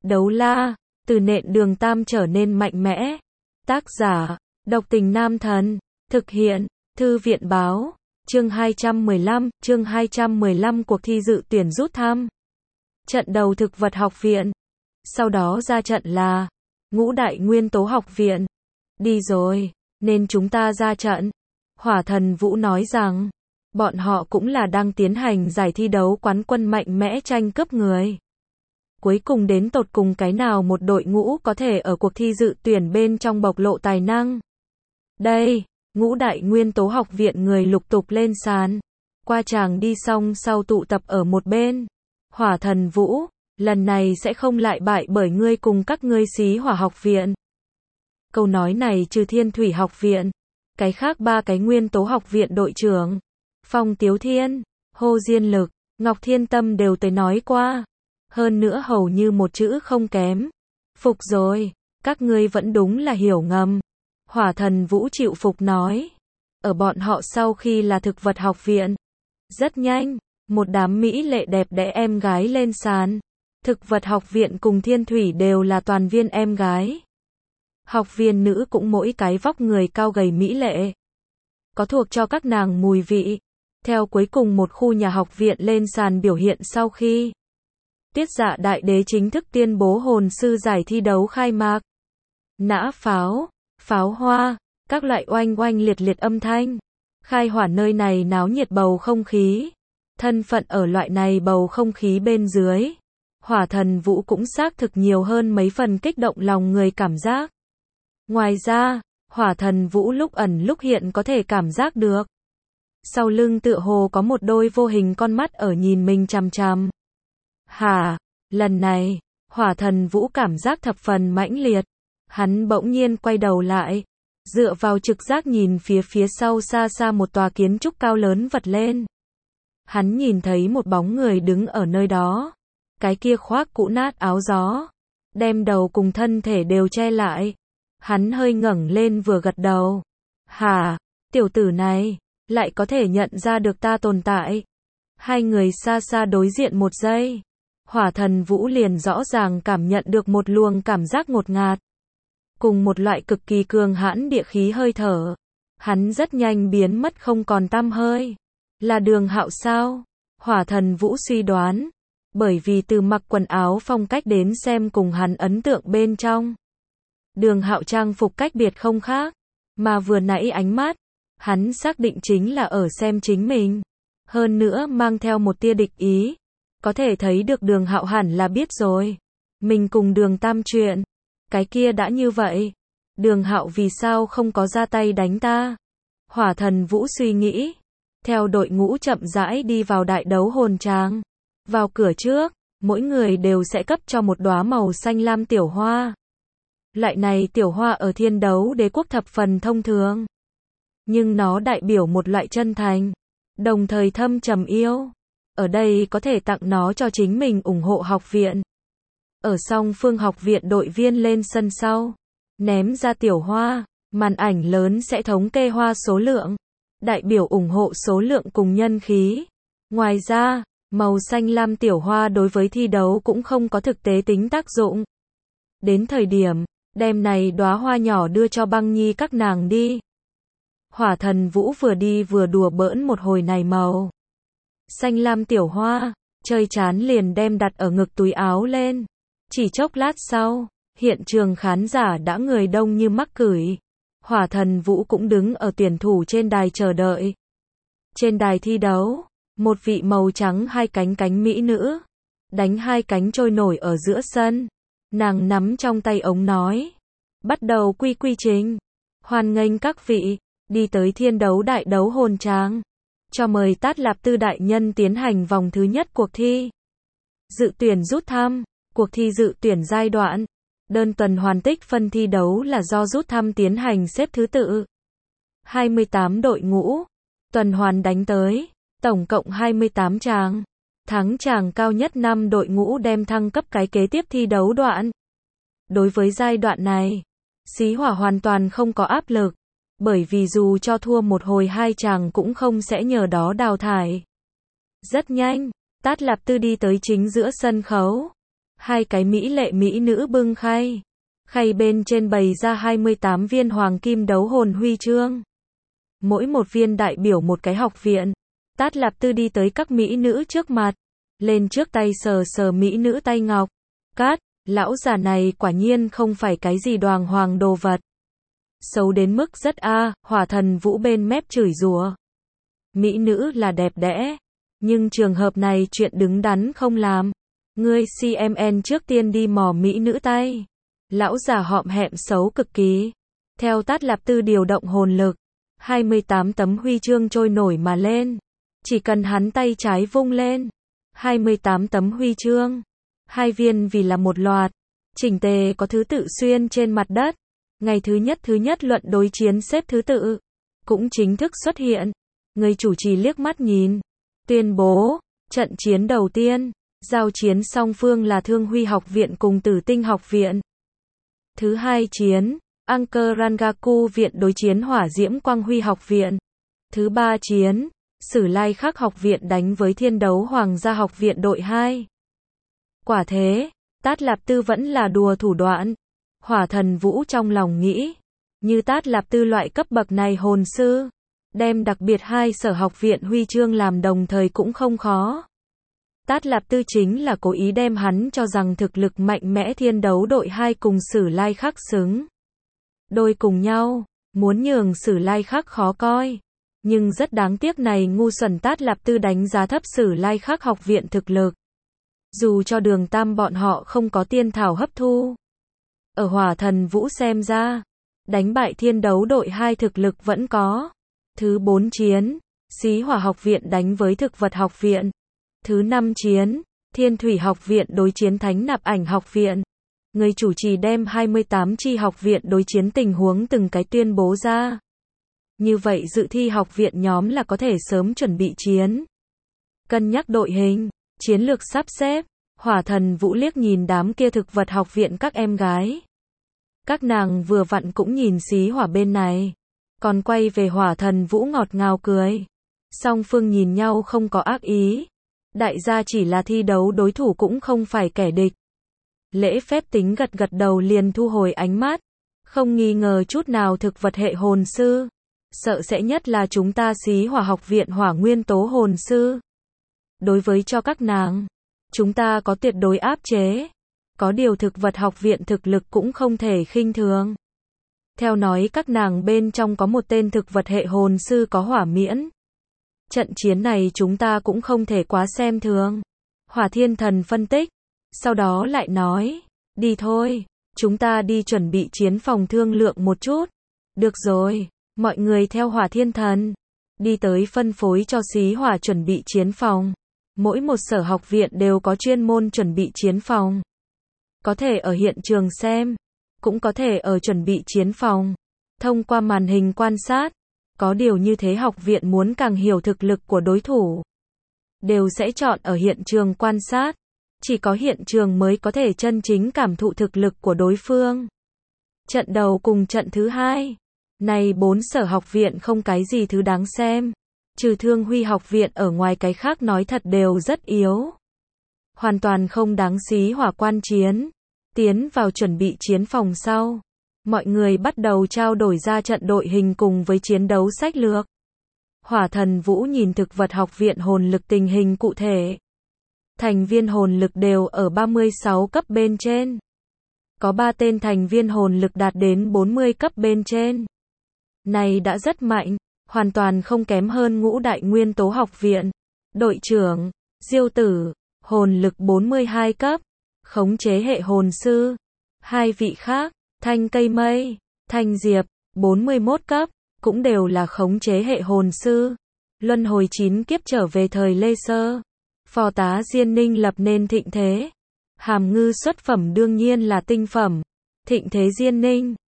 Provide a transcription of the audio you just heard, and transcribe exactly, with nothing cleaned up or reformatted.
Đấu la, từ nện đường tam trở nên mạnh mẽ. Tác giả, Độc Tình Nam Thần. Thực hiện, Thư viện Báo. Chương hai trăm mười lăm, chương hai trăm mười lăm cuộc thi dự tuyển rút thăm. Trận đầu thực vật học viện. Sau đó ra trận là ngũ đại nguyên tố học viện. Đi rồi, nên chúng ta ra trận. Hỏa Thần Vũ nói rằng, bọn họ cũng là đang tiến hành giải thi đấu quán quân mạnh mẽ tranh cướp người. Cuối cùng đến tột cùng cái nào một đội ngũ có thể ở cuộc thi dự tuyển bên trong bộc lộ tài năng. Đây, ngũ đại nguyên tố học viện người lục tục lên sàn. Qua chàng đi xong sau tụ tập ở một bên. Hỏa Thần Vũ, lần này sẽ không lại bại bởi ngươi cùng các ngươi xí hỏa học viện. Câu nói này trừ Thiên Thủy học viện, cái khác ba cái nguyên tố học viện đội trưởng, Phong Tiếu Thiên, Hồ Diên Lực, Ngọc Thiên Tâm đều tới nói qua. Hơn nữa hầu như một chữ không kém. Phục rồi, các ngươi vẫn đúng là hiểu ngầm. Hỏa Thần Vũ chịu phục nói. Ở bọn họ sau khi là thực vật học viện. Rất nhanh, một đám mỹ lệ đẹp đẽ em gái lên sàn. Thực vật học viện cùng Thiên Thủy đều là toàn viên em gái. Học viên nữ cũng mỗi cái vóc người cao gầy mỹ lệ. Có thuộc cho các nàng mùi vị. Theo cuối cùng một khu nhà học viện lên sàn biểu hiện sau khi Tiết Dạ Đại Đế chính thức tuyên bố hồn sư giải thi đấu khai mạc. Nã pháo, pháo hoa, các loại oanh oanh liệt liệt âm thanh. Khai hỏa nơi này náo nhiệt bầu không khí. Thân phận ở loại này bầu không khí bên dưới. Hỏa Thần Vũ cũng xác thực nhiều hơn mấy phần kích động lòng người cảm giác. Ngoài ra, Hỏa Thần Vũ lúc ẩn lúc hiện có thể cảm giác được. Sau lưng tựa hồ có một đôi vô hình con mắt ở nhìn mình chằm chằm. Hả, lần này, Hỏa Thần Vũ cảm giác thập phần mãnh liệt. Hắn bỗng nhiên quay đầu lại, dựa vào trực giác nhìn phía phía sau xa xa một tòa kiến trúc cao lớn vật lên. Hắn nhìn thấy một bóng người đứng ở nơi đó. Cái kia khoác cũ nát áo gió, đem đầu cùng thân thể đều che lại. Hắn hơi ngẩng lên vừa gật đầu. Hả, tiểu tử này, lại có thể nhận ra được ta tồn tại. Hai người xa xa đối diện một giây. Hỏa Thần Vũ liền rõ ràng cảm nhận được một luồng cảm giác ngột ngạt. Cùng một loại cực kỳ cường hãn địa khí hơi thở. Hắn rất nhanh biến mất không còn tăm hơi. Là Đường Hạo sao? Hỏa Thần Vũ suy đoán. Bởi vì từ mặc quần áo phong cách đến xem cùng hắn ấn tượng bên trong. Đường Hạo trang phục cách biệt không khác. Mà vừa nãy ánh mắt, hắn xác định chính là ở xem chính mình. Hơn nữa mang theo một tia địch ý. Có thể thấy được Đường Hạo hẳn là biết rồi. Mình cùng Đường Tam chuyện. Cái kia đã như vậy. Đường Hạo vì sao không có ra tay đánh ta? Hỏa Thần Vũ suy nghĩ. Theo đội ngũ chậm rãi đi vào đại đấu hồn tràng. Vào cửa trước, mỗi người đều sẽ cấp cho một đóa màu xanh lam tiểu hoa. Loại này tiểu hoa ở Thiên Đấu Đế quốc thập phần thông thường. Nhưng nó đại biểu một loại chân thành, đồng thời thâm trầm yêu. Ở đây có thể tặng nó cho chính mình ủng hộ học viện. Ở song phương học viện đội viên lên sân sau, ném ra tiểu hoa, màn ảnh lớn sẽ thống kê hoa số lượng, đại biểu ủng hộ số lượng cùng nhân khí. Ngoài ra, màu xanh lam tiểu hoa đối với thi đấu cũng không có thực tế tính tác dụng. Đến thời điểm, đem này đóa hoa nhỏ đưa cho Băng Nhi các nàng đi. Hỏa Thần Vũ vừa đi vừa đùa bỡn một hồi này màu xanh lam tiểu hoa, chơi chán liền đem đặt ở ngực túi áo lên. Chỉ chốc lát sau, hiện trường khán giả đã người đông như mắc cửi. Hỏa Thần Vũ cũng đứng ở tuyển thủ trên đài chờ đợi. Trên đài thi đấu, một vị màu trắng hai cánh cánh mỹ nữ, đánh hai cánh trôi nổi ở giữa sân. Nàng nắm trong tay ống nói. Bắt đầu quy quy trình. Hoan nghênh các vị, đi tới Thiên Đấu Đại Đấu Hồn Tràng. Cho mời Tát Lạp Tư đại nhân tiến hành vòng thứ nhất cuộc thi. Dự tuyển rút thăm. Cuộc thi dự tuyển giai đoạn. Đơn tuần hoàn tích phân thi đấu là do rút thăm tiến hành xếp thứ tự. hai mươi tám đội ngũ. Tuần hoàn đánh tới. Tổng cộng hai mươi tám tràng. Thắng tràng cao nhất năm đội ngũ đem thăng cấp cái kế tiếp thi đấu đoạn. Đối với giai đoạn này, xí hỏa hoàn toàn không có áp lực. Bởi vì dù cho thua một hồi hai chàng cũng không sẽ nhờ đó đào thải. Rất nhanh, Tát Lạp Tư đi tới chính giữa sân khấu. Hai cái mỹ lệ mỹ nữ bưng khay. Khay bên trên bày ra hai mươi tám viên hoàng kim đấu hồn huy chương. Mỗi một viên đại biểu một cái học viện. Tát Lạp Tư đi tới các mỹ nữ trước mặt. Lên trước tay sờ sờ mỹ nữ tay ngọc. Cát, lão già này quả nhiên không phải cái gì đoàng hoàng đồ vật. Xấu đến mức rất a, Hỏa Thần Vũ bên mép chửi rủa. Mỹ nữ là đẹp đẽ, nhưng trường hợp này chuyện đứng đắn không làm. Ngươi xê em en trước tiên đi mò mỹ nữ tay. Lão già họm hẹm xấu cực kỳ. Theo Tát Lạp Tư điều động hồn lực, hai mươi tám tấm huy chương trôi nổi mà lên. Chỉ cần hắn tay trái vung lên, hai mươi tám tấm huy chương, hai viên vì là một loạt, chỉnh tề có thứ tự xuyên trên mặt đất. Ngày thứ nhất thứ nhất luận đối chiến xếp thứ tự cũng chính thức xuất hiện. Người chủ trì liếc mắt nhìn, tuyên bố, trận chiến đầu tiên, giao chiến song phương là Thương Huy học viện cùng Tử Tinh học viện. Thứ hai chiến, Anker Rangaku viện đối chiến Hỏa Diễm Quang Huy học viện. Thứ ba chiến, Sử Lai Khắc học viện đánh với Thiên Đấu Hoàng gia học viện đội hai. Quả thế, Tát Lạp Tư vẫn là đùa thủ đoạn. Hỏa Thần Vũ trong lòng nghĩ, như Tát Lạp Tư loại cấp bậc này hồn sư, đem đặc biệt hai sở học viện huy chương làm đồng thời cũng không khó. Tát Lạp Tư chính là cố ý đem hắn cho rằng thực lực mạnh mẽ Thiên Đấu đội hai cùng Sử Lai Khắc xứng đôi cùng nhau, muốn nhường Sử Lai Khắc khó coi. Nhưng rất đáng tiếc này ngu xuẩn Tát Lạp Tư đánh giá thấp Sử Lai Khắc học viện thực lực. Dù cho Đường Tam bọn họ không có tiên thảo hấp thu, ở Hỏa Thần Vũ xem ra, đánh bại Thiên Đấu đội hai thực lực vẫn có. Thứ bốn chiến, Xí Hỏa học viện đánh với Thực vật học viện. Thứ năm chiến, Thiên Thủy học viện đối chiến Thánh Nạp Ảnh học viện. Người chủ trì đem hai mươi tám chi học viện đối chiến tình huống từng cái tuyên bố ra. Như vậy dự thi học viện nhóm là có thể sớm chuẩn bị chiến. Cân nhắc đội hình, chiến lược sắp xếp, Hỏa Thần Vũ liếc nhìn đám kia thực vật học viện các em gái. Các nàng vừa vặn cũng nhìn Xí Hỏa bên này, còn quay về Hỏa Thần Vũ ngọt ngào cười. Song phương nhìn nhau không có ác ý. Đại gia chỉ là thi đấu đối thủ cũng không phải kẻ địch. Lễ phép tính gật gật đầu liền thu hồi ánh mắt. Không nghi ngờ chút nào thực vật hệ hồn sư. Sợ sẽ nhất là chúng ta Xí Hỏa học viện hỏa nguyên tố hồn sư. Đối với cho các nàng, chúng ta có tuyệt đối áp chế. Có điều thực vật học viện thực lực cũng không thể khinh thường. Theo nói các nàng bên trong có một tên thực vật hệ hồn sư có hỏa miễn. Trận chiến này chúng ta cũng không thể quá xem thường. Hỏa Thiên Thần phân tích. Sau đó lại nói, đi thôi, chúng ta đi chuẩn bị chiến phòng thương lượng một chút. Được rồi, mọi người theo Hỏa Thiên Thần. Đi tới phân phối cho Xí Hỏa chuẩn bị chiến phòng. Mỗi một sở học viện đều có chuyên môn chuẩn bị chiến phòng. Có thể ở hiện trường xem, cũng có thể ở chuẩn bị chiến phòng. Thông qua màn hình quan sát, có điều như thế học viện muốn càng hiểu thực lực của đối thủ, đều sẽ chọn ở hiện trường quan sát. Chỉ có hiện trường mới có thể chân chính cảm thụ thực lực của đối phương. Trận đầu cùng trận thứ hai, này bốn sở học viện không cái gì thứ đáng xem. Trừ Thương Huy học viện ở ngoài cái khác nói thật đều rất yếu. Hoàn toàn không đáng Xí Hỏa quan chiến. Tiến vào chuẩn bị chiến phòng sau, mọi người bắt đầu trao đổi ra trận đội hình cùng với chiến đấu sách lược. Hỏa Thần Vũ nhìn thực vật học viện hồn lực tình hình cụ thể. Thành viên hồn lực đều ở ba mươi sáu cấp bên trên. Có ba tên thành viên hồn lực đạt đến bốn mươi cấp bên trên. Này đã rất mạnh, hoàn toàn không kém hơn Ngũ Đại Nguyên Tố học viện. Đội trưởng, Diêu Tử, hồn lực bốn mươi hai cấp. Khống chế hệ hồn sư. Hai vị khác, Thanh Cây Mây, Thanh Diệp, bốn mươi mốt cấp, cũng đều là khống chế hệ hồn sư. Luân hồi chín kiếp trở về thời Lê Sơ. Phò tá Diên Ninh lập nên thịnh thế. Hàm Ngư xuất phẩm đương nhiên là tinh phẩm. Thịnh thế Diên Ninh.